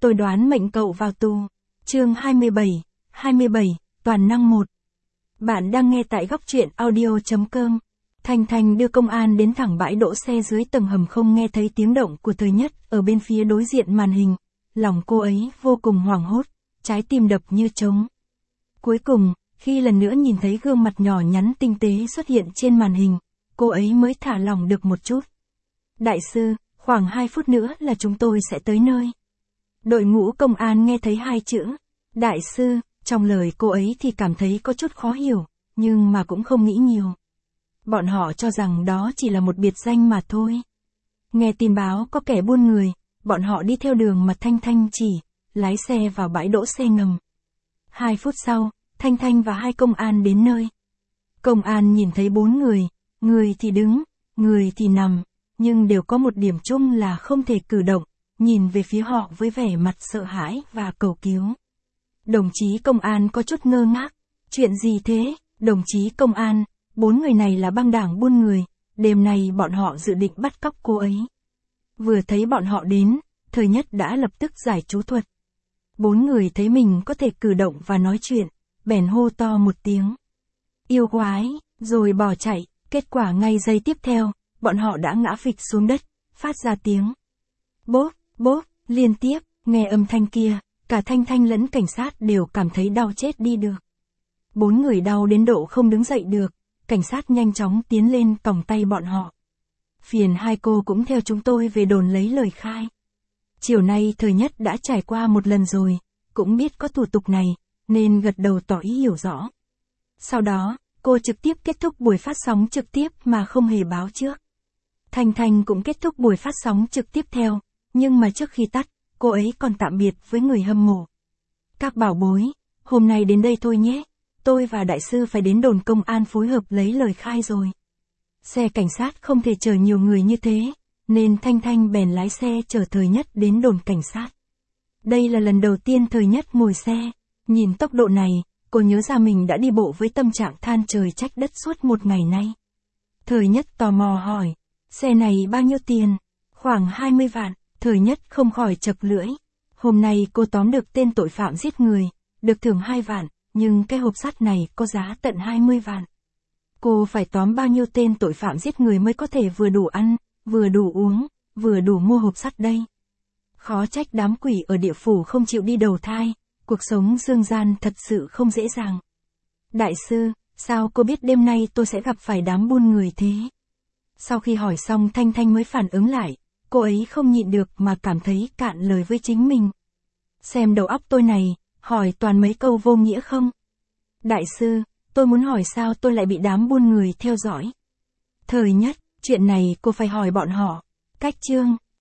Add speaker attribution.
Speaker 1: tôi đoán mệnh cậu vào tù. Chương 27, toàn năng 1. Bạn đang nghe tại góc truyện audio.com. Thanh Thanh đưa công an đến thẳng bãi đỗ xe dưới tầng hầm, không nghe thấy tiếng động của Thời Nhất ở bên phía đối diện màn hình. Lòng cô ấy vô cùng hoảng hốt, trái tim đập như trống. Cuối cùng, khi lần nữa nhìn thấy gương mặt nhỏ nhắn tinh tế xuất hiện trên màn hình, cô ấy mới thả lỏng được một chút. Đại sư, khoảng 2 phút nữa là chúng tôi sẽ tới nơi. Đội ngũ công an nghe thấy 2 chữ đại sư, trong lời cô ấy thì cảm thấy có chút khó hiểu, nhưng mà cũng không nghĩ nhiều. Bọn họ cho rằng đó chỉ là một biệt danh mà thôi. Nghe tin báo có kẻ buôn người, bọn họ đi theo đường mà Thanh Thanh chỉ, lái xe vào bãi đỗ xe ngầm. 2 phút sau, Thanh Thanh và 2 công an đến nơi. Công an nhìn thấy 4 người thì đứng, người thì nằm, nhưng đều có một điểm chung là không thể cử động, nhìn về phía họ với vẻ mặt sợ hãi và cầu cứu. Đồng chí công an có chút ngơ ngác. Chuyện gì thế, đồng chí công an? 4 người này là băng đảng buôn người, đêm nay bọn họ dự định bắt cóc cô ấy. Vừa thấy bọn họ đến, Thời Nhất đã lập tức giải chú thuật. 4 người thấy mình có thể cử động và nói chuyện, bèn hô to một tiếng. Yêu quái, rồi bỏ chạy, kết quả ngay giây tiếp theo, bọn họ đã ngã phịch xuống đất, phát ra tiếng bốp, bốp, liên tiếp. Nghe âm thanh kia, cả Thanh Thanh lẫn cảnh sát đều cảm thấy đau chết đi được. 4 người đau đến độ không đứng dậy được, cảnh sát nhanh chóng tiến lên còng tay bọn họ. Phiền 2 cô cũng theo chúng tôi về đồn lấy lời khai. Chiều nay Thời Nhất đã trải qua một lần rồi, cũng biết có thủ tục này, nên gật đầu tỏ ý hiểu rõ. Sau đó, cô trực tiếp kết thúc buổi phát sóng trực tiếp mà không hề báo trước. Thanh Thanh cũng kết thúc buổi phát sóng trực tiếp theo, nhưng mà trước khi tắt, cô ấy còn tạm biệt với người hâm mộ. Các bảo bối, hôm nay đến đây thôi nhé, tôi và đại sư phải đến đồn công an phối hợp lấy lời khai rồi. Xe cảnh sát không thể chở nhiều người như thế, nên Thanh Thanh bèn lái xe chở Thời Nhất đến đồn cảnh sát. Đây là lần đầu tiên Thời Nhất ngồi xe, nhìn tốc độ này, cô nhớ ra mình đã đi bộ với tâm trạng than trời trách đất suốt một ngày nay. Thời Nhất tò mò hỏi, xe này bao nhiêu tiền? Khoảng 20 vạn, Thời Nhất không khỏi chật lưỡi. Hôm nay cô tóm được tên tội phạm giết người, được thưởng 2 vạn, nhưng cái hộp sắt này có giá tận 20 vạn. Cô phải tóm bao nhiêu tên tội phạm giết người mới có thể vừa đủ ăn, vừa đủ uống, vừa đủ mua hộp sắt đây? Khó trách đám quỷ ở địa phủ không chịu đi đầu thai, cuộc sống dương gian thật sự không dễ dàng. Đại sư, sao cô biết đêm nay tôi sẽ gặp phải đám buôn người thế? Sau khi hỏi xong Thanh Thanh mới phản ứng lại, cô ấy không nhịn được mà cảm thấy cạn lời với chính mình. Xem đầu óc tôi này, hỏi toàn mấy câu vô nghĩa không? Đại sư, tôi muốn hỏi sao tôi lại bị đám buôn người theo dõi? Thời Nhất, chuyện này cô phải hỏi bọn họ. Cách chương